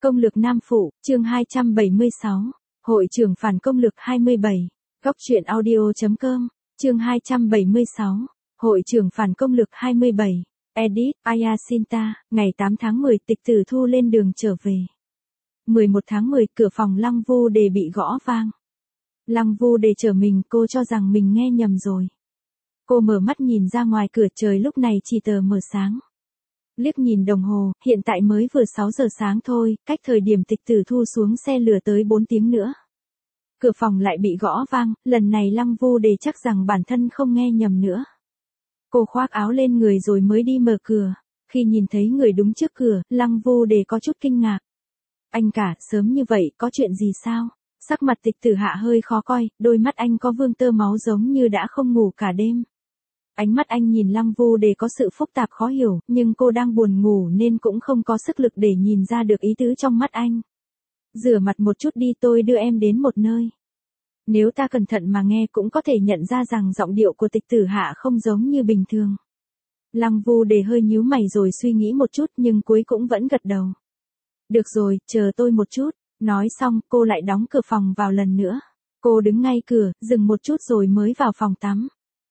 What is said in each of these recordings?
Công lược Nam Phụ, chương 276. Hội trưởng phản công lược 27. Góc truyện audio.com, chương 276. Hội trưởng phản công lược 27. Edit, Ayasinta, ngày 8 tháng 10 Tịch Tử Thu lên đường trở về. 11 tháng 10 cửa phòng Lăng Vu Đề bị gõ vang. Lăng Vu Đề trở mình, cô cho rằng mình nghe nhầm rồi. Cô mở mắt nhìn ra ngoài cửa, trời lúc này chỉ tờ mờ sáng. Liếc nhìn đồng hồ, hiện tại mới vừa 6 giờ sáng thôi, cách thời điểm Tịch Tử Thu xuống xe lửa tới 4 tiếng nữa. Cửa phòng lại bị gõ vang, lần này Lăng Vu Đề chắc rằng bản thân không nghe nhầm nữa. Cô khoác áo lên người rồi mới đi mở cửa. Khi nhìn thấy người đứng trước cửa, Lăng Vu Đề có chút kinh ngạc. Anh cả, sớm như vậy, có chuyện gì sao? Sắc mặt Tịch Tử Hạ hơi khó coi, đôi mắt anh có vương tơ máu giống như đã không ngủ cả đêm. Ánh mắt anh nhìn Lăng Vu Đề có sự phức tạp khó hiểu, nhưng cô đang buồn ngủ nên cũng không có sức lực để nhìn ra được ý tứ trong mắt anh. Rửa mặt một chút đi, tôi đưa em đến một nơi. Nếu ta cẩn thận mà nghe cũng có thể nhận ra rằng giọng điệu của Tịch Tử Hạ không giống như bình thường. Lăng Vu Đề hơi nhíu mày rồi suy nghĩ một chút nhưng cuối cũng vẫn gật đầu. Được rồi, chờ tôi một chút. Nói xong, cô lại đóng cửa phòng vào lần nữa. Cô đứng ngay cửa, dừng một chút rồi mới vào phòng tắm.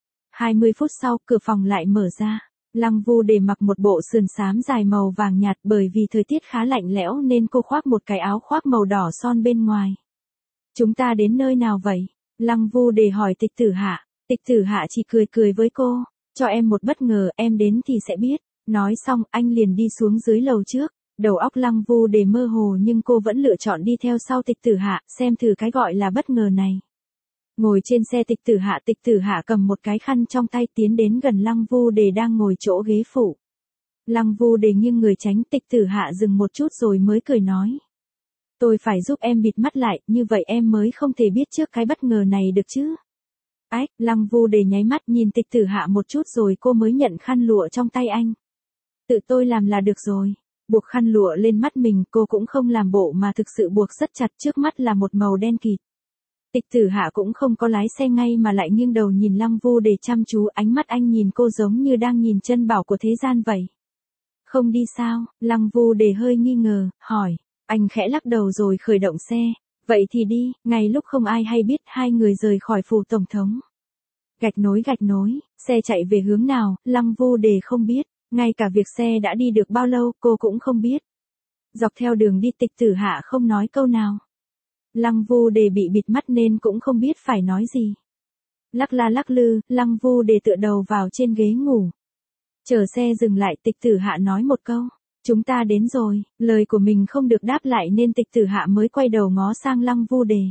20 phút sau, cửa phòng lại mở ra. Lăng Vu Đề mặc một bộ sườn xám dài màu vàng nhạt, bởi vì thời tiết khá lạnh lẽo nên cô khoác một cái áo khoác màu đỏ son bên ngoài. Chúng ta đến nơi nào vậy? Lăng Vu Đề hỏi Tịch Tử Hạ. Tịch Tử Hạ chỉ cười cười với cô. Cho em một bất ngờ, em đến thì sẽ biết. Nói xong, anh liền đi xuống dưới lầu trước. Đầu óc Lăng Vu Đề mơ hồ nhưng cô vẫn lựa chọn đi theo sau Tịch Tử Hạ, xem thử cái gọi là bất ngờ này. Ngồi trên xe Tịch Tử Hạ cầm một cái khăn trong tay tiến đến gần Lăng Vu Đề đang ngồi chỗ ghế phụ. Lăng Vu Đề nghiêng người tránh, Tịch Tử Hạ dừng một chút rồi mới cười nói. Tôi phải giúp em bịt mắt lại, như vậy em mới không thể biết trước cái bất ngờ này được chứ. Ách, Lăng Vu Đề nháy mắt nhìn Tịch Tử Hạ một chút rồi cô mới nhận khăn lụa trong tay anh. Tự tôi làm là được rồi. Buộc khăn lụa lên mắt mình, cô cũng không làm bộ mà thực sự buộc rất chặt, trước mắt là một màu đen kịt. Tịch Tử Hạ cũng không có lái xe ngay mà lại nghiêng đầu nhìn Lăng Vu Đề chăm chú, ánh mắt anh nhìn cô giống như đang nhìn chân bảo của thế gian vậy. Không đi sao? Lăng Vu Đề hơi nghi ngờ, hỏi. Anh khẽ lắc đầu rồi khởi động xe. Vậy thì đi, ngay lúc không ai hay biết hai người rời khỏi phủ tổng thống. Gạch nối, xe chạy về hướng nào, Lăng Vu Đề không biết. Ngay cả việc xe đã đi được bao lâu cô cũng không biết. Dọc theo đường đi Tịch Tử Hạ không nói câu nào. Lăng Vu Đề bị bịt mắt nên cũng không biết phải nói gì. Lắc la lắc lư, Lăng Vu Đề tựa đầu vào trên ghế ngủ. Chờ xe dừng lại Tịch Tử Hạ nói một câu. Chúng ta đến rồi, lời của mình không được đáp lại nên Tịch Tử Hạ mới quay đầu ngó sang Lăng Vu Đề.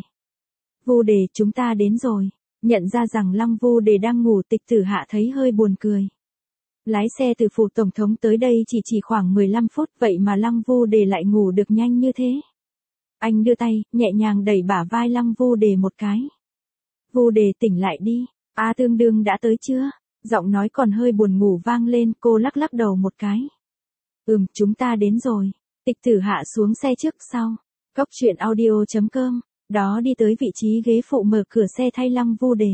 Vu Đề, chúng ta đến rồi. Nhận ra rằng Lăng Vu Đề đang ngủ, Tịch Tử Hạ thấy hơi buồn cười. Lái xe từ phủ tổng thống tới đây chỉ khoảng 15 phút, vậy mà Lăng Vu Đề lại ngủ được nhanh như thế. Anh đưa tay, nhẹ nhàng đẩy bả vai Lăng Vu Đề một cái. Vu Đề tỉnh lại đi. Tương đương đã tới chưa? Giọng nói còn hơi buồn ngủ vang lên, cô lắc lắc đầu một cái. Chúng ta đến rồi. Tịch Tử Hạ xuống xe trước sau. Góc truyện audio.com, đó đi tới vị trí ghế phụ mở cửa xe thay Lăng Vu Đề.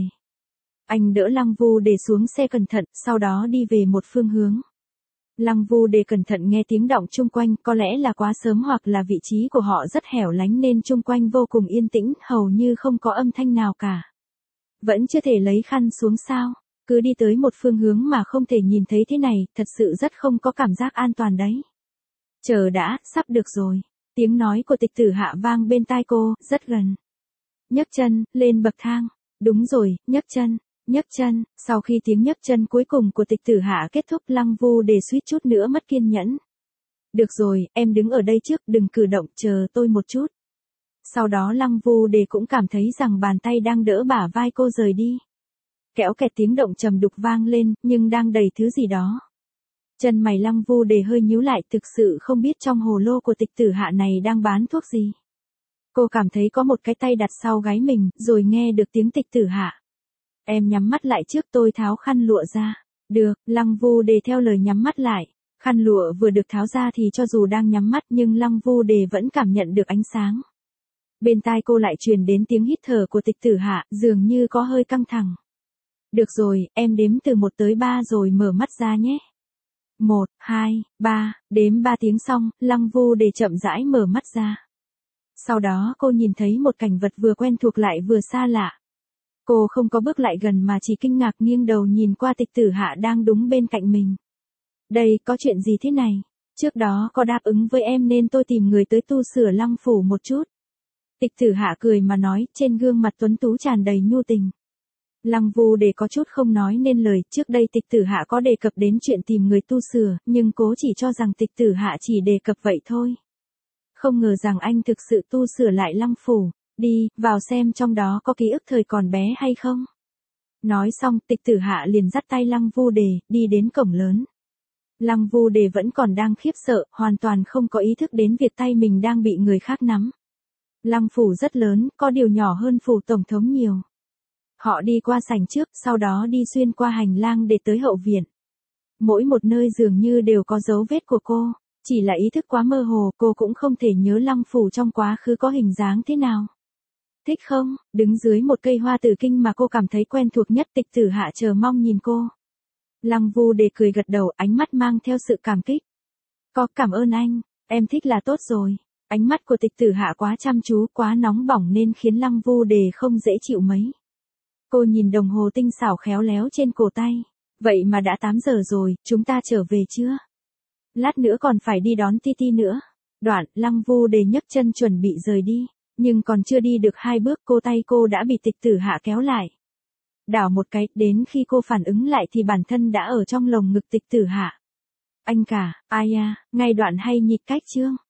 Anh đỡ Lăng Vu Đề xuống xe cẩn thận, sau đó đi về một phương hướng. Lăng Vu Đề cẩn thận nghe tiếng động chung quanh, có lẽ là quá sớm hoặc là vị trí của họ rất hẻo lánh nên chung quanh vô cùng yên tĩnh, hầu như không có âm thanh nào cả. Vẫn chưa thể lấy khăn xuống sao? Cứ đi tới một phương hướng mà không thể nhìn thấy thế này, thật sự rất không có cảm giác an toàn đấy. Chờ đã, sắp được rồi. Tiếng nói của Tịch Tử Hạ vang bên tai cô, rất gần. Nhấc chân, lên bậc thang. Đúng rồi, nhấc chân. Nhấc chân, sau khi tiếng nhấc chân cuối cùng của Tịch Tử Hạ kết thúc, Lăng Vu Đề suýt chút nữa mất kiên nhẫn. Được rồi, em đứng ở đây trước, đừng cử động, chờ tôi một chút. Sau đó Lăng Vu Đề cũng cảm thấy rằng bàn tay đang đỡ bả vai cô rời đi. Kéo kẹt tiếng động trầm đục vang lên, nhưng đang đầy thứ gì đó. Chân mày Lăng Vu Đề hơi nhíu lại, thực sự không biết trong hồ lô của Tịch Tử Hạ này đang bán thuốc gì. Cô cảm thấy có một cái tay đặt sau gáy mình, rồi nghe được tiếng Tịch Tử Hạ. Em nhắm mắt lại trước, tôi tháo khăn lụa ra. Được, Lăng Vu Đề theo lời nhắm mắt lại. Khăn lụa vừa được tháo ra thì cho dù đang nhắm mắt nhưng Lăng Vu Đề vẫn cảm nhận được ánh sáng. Bên tai cô lại truyền đến tiếng hít thở của Tịch Tử Hạ, dường như có hơi căng thẳng. Được rồi, em đếm từ 1 tới 3 rồi mở mắt ra nhé. 1, 2, 3, đếm 3 tiếng xong, Lăng Vu Đề chậm rãi mở mắt ra. Sau đó cô nhìn thấy một cảnh vật vừa quen thuộc lại vừa xa lạ. Cô không có bước lại gần mà chỉ kinh ngạc nghiêng đầu nhìn qua Tịch Tử Hạ đang đúng bên cạnh mình. Đây, có chuyện gì thế này? Trước đó có đáp ứng với em nên tôi tìm người tới tu sửa Lăng phủ một chút. Tịch Tử Hạ cười mà nói, trên gương mặt tuấn tú tràn đầy nhu tình. Lăng Vu Đề có chút không nói nên lời, trước đây Tịch Tử Hạ có đề cập đến chuyện tìm người tu sửa, nhưng cố chỉ cho rằng Tịch Tử Hạ chỉ đề cập vậy thôi. Không ngờ rằng anh thực sự tu sửa lại Lăng phủ, đi, vào xem trong đó có ký ức thời còn bé hay không. Nói xong, Tịch Tử Hạ liền dắt tay Lăng Vu Đề, đi đến cổng lớn. Lăng Vu Đề vẫn còn đang khiếp sợ, hoàn toàn không có ý thức đến việc tay mình đang bị người khác nắm. Lăng phủ rất lớn, có điều nhỏ hơn phủ tổng thống nhiều. Họ đi qua sảnh trước, sau đó đi xuyên qua hành lang để tới hậu viện. Mỗi một nơi dường như đều có dấu vết của cô, chỉ là ý thức quá mơ hồ, cô cũng không thể nhớ Lăng phủ trong quá khứ có hình dáng thế nào. Thích không? Đứng dưới một cây hoa tử kinh mà cô cảm thấy quen thuộc nhất, Tịch Tử Hạ chờ mong nhìn cô. Lăng Vu Đề cười gật đầu, ánh mắt mang theo sự cảm kích. Có, cảm ơn anh, em thích là tốt rồi. Ánh mắt của Tịch Tử Hạ quá chăm chú, quá nóng bỏng nên khiến Lăng Vu Đề không dễ chịu mấy. Cô nhìn đồng hồ tinh xảo khéo léo trên cổ tay. Vậy mà đã 8 giờ rồi, chúng ta trở về chưa? Lát nữa còn phải đi đón Titi nữa. Đoạn, Lăng Vu Đề nhấc chân chuẩn bị rời đi. Nhưng còn chưa đi được 2 bước tay cô đã bị Tịch Tử Hạ kéo lại. Đảo một cái, đến khi cô phản ứng lại thì bản thân đã ở trong lồng ngực Tịch Tử Hạ. Anh cả, ai à, ngay đoạn hay nhịp cách chương.